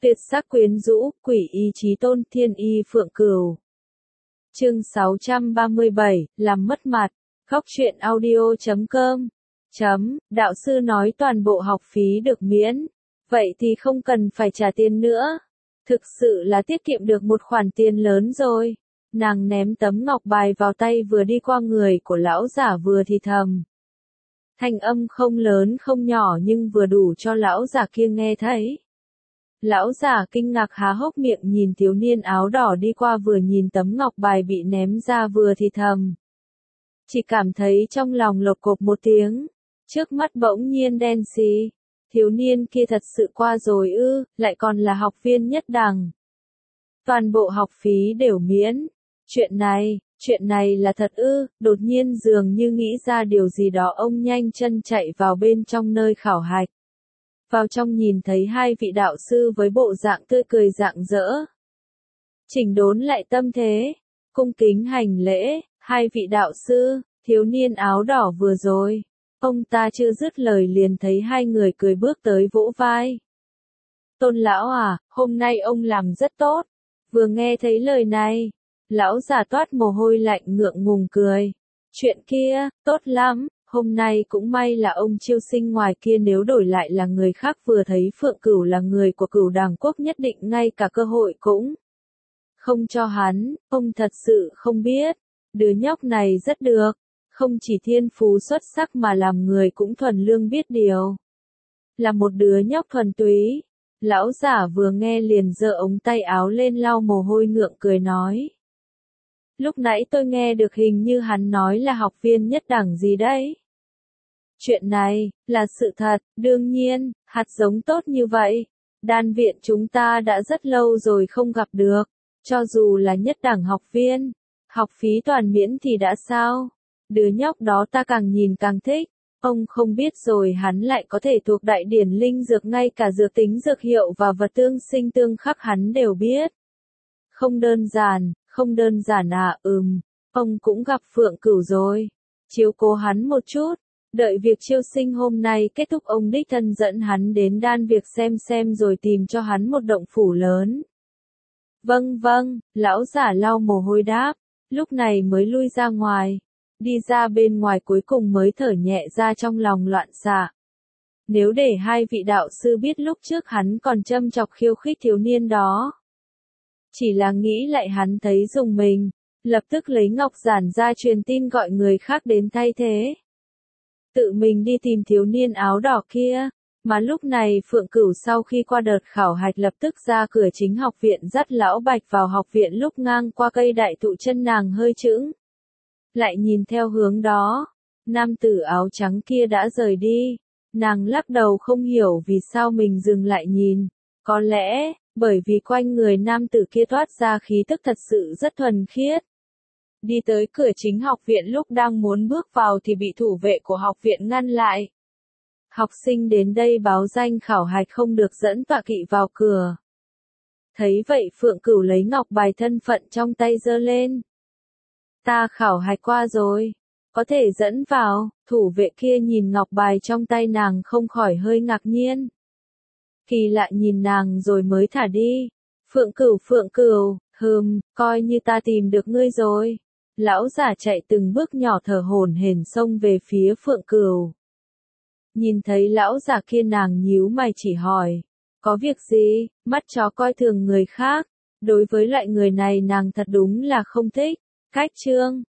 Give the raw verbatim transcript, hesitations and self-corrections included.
Tuyệt sắc quyến rũ, quỷ y chí tôn, thiên y phượng cửu. Chương sáu trăm ba mươi bảy, làm mất mặt. Góc truyện audio chấm com. Chấm, đạo sư nói toàn bộ học phí được miễn. Vậy thì không cần phải trả tiền nữa. Thực sự là tiết kiệm được một khoản tiền lớn rồi. Nàng ném tấm ngọc bài vào tay vừa đi qua người của lão giả vừa thì thầm. Thanh âm không lớn không nhỏ nhưng vừa đủ cho lão giả kia nghe thấy. Lão giả kinh ngạc há hốc miệng nhìn thiếu niên áo đỏ đi qua vừa nhìn tấm ngọc bài bị ném ra vừa thì thầm. Chỉ cảm thấy trong lòng lộc cộc một tiếng, trước mắt bỗng nhiên đen xì. Thiếu niên kia thật sự qua rồi ư, lại còn là học viên nhất đẳng. Toàn bộ học phí đều miễn. Chuyện này, chuyện này là thật ư, đột nhiên dường như nghĩ ra điều gì đó ông nhanh chân chạy vào bên trong nơi khảo hạch. Vào trong nhìn thấy hai vị đạo sư với bộ dạng tươi cười rạng rỡ. Chỉnh đốn lại tâm thế, cung kính hành lễ, hai vị đạo sư, thiếu niên áo đỏ vừa rồi. Ông ta chưa dứt lời liền thấy hai người cười bước tới vỗ vai. Tôn lão à, hôm nay ông làm rất tốt. Vừa nghe thấy lời này, lão giả toát mồ hôi lạnh ngượng ngùng cười. Chuyện kia, tốt lắm, hôm nay cũng may là ông chiêu sinh ngoài kia nếu đổi lại là người khác vừa thấy Phượng Cửu là người của Cửu Đàng Quốc nhất định ngay cả cơ hội cũng không cho hắn, ông thật sự không biết. Đứa nhóc này rất được. Không chỉ thiên phú xuất sắc mà làm người cũng thuần lương biết điều. Là một đứa nhóc thuần túy. Lão giả vừa nghe liền giơ ống tay áo lên lau mồ hôi ngượng cười nói. Lúc nãy tôi nghe được hình như hắn nói là học viên nhất đẳng gì đấy. Chuyện này, là sự thật, đương nhiên, hạt giống tốt như vậy. Đan viện chúng ta đã rất lâu rồi không gặp được. Cho dù là nhất đẳng học viên, học phí toàn miễn thì đã sao? Đứa nhóc đó ta càng nhìn càng thích, ông không biết rồi hắn lại có thể thuộc đại điển linh dược ngay cả dược tính dược hiệu và vật tương sinh tương khắc hắn đều biết. Không đơn giản, không đơn giản à, ừm, ông cũng gặp Phượng Cửu rồi. Chiếu cố hắn một chút, đợi việc chiêu sinh hôm nay kết thúc ông đích thân dẫn hắn đến đan việc xem xem rồi tìm cho hắn một động phủ lớn. Vâng vâng, lão giả lau mồ hôi đáp, lúc này mới lui ra ngoài. Đi ra bên ngoài cuối cùng mới thở nhẹ ra trong lòng loạn xạ. Nếu để hai vị đạo sư biết lúc trước hắn còn châm chọc khiêu khích thiếu niên đó. Chỉ là nghĩ lại hắn thấy dùng mình, lập tức lấy ngọc giản ra truyền tin gọi người khác đến thay thế. Tự mình đi tìm thiếu niên áo đỏ kia, mà lúc này Phượng Cửu sau khi qua đợt khảo hạch lập tức ra cửa chính học viện dắt lão Bạch vào học viện lúc ngang qua cây đại thụ chân nàng hơi chững. Lại nhìn theo hướng đó, nam tử áo trắng kia đã rời đi, nàng lắc đầu không hiểu vì sao mình dừng lại nhìn, có lẽ, bởi vì quanh người nam tử kia toát ra khí tức thật sự rất thuần khiết. Đi tới cửa chính học viện lúc đang muốn bước vào thì bị thủ vệ của học viện ngăn lại. Học sinh đến đây báo danh khảo hạch không được dẫn tọa kỵ vào cửa. Thấy vậy Phượng Cửu lấy ngọc bài thân phận trong tay giơ lên. Ta khảo hạch qua rồi, có thể dẫn vào, thủ vệ kia nhìn ngọc bài trong tay nàng không khỏi hơi ngạc nhiên. Kỳ lạ nhìn nàng rồi mới thả đi. Phượng Cửu Phượng Cửu, hừm, coi như ta tìm được ngươi rồi. Lão giả chạy từng bước nhỏ thở hổn hển xông về phía Phượng Cửu. Nhìn thấy lão giả kia nàng nhíu mày chỉ hỏi, có việc gì, mắt chó coi thường người khác, đối với loại người này nàng thật đúng là không thích. Cách chương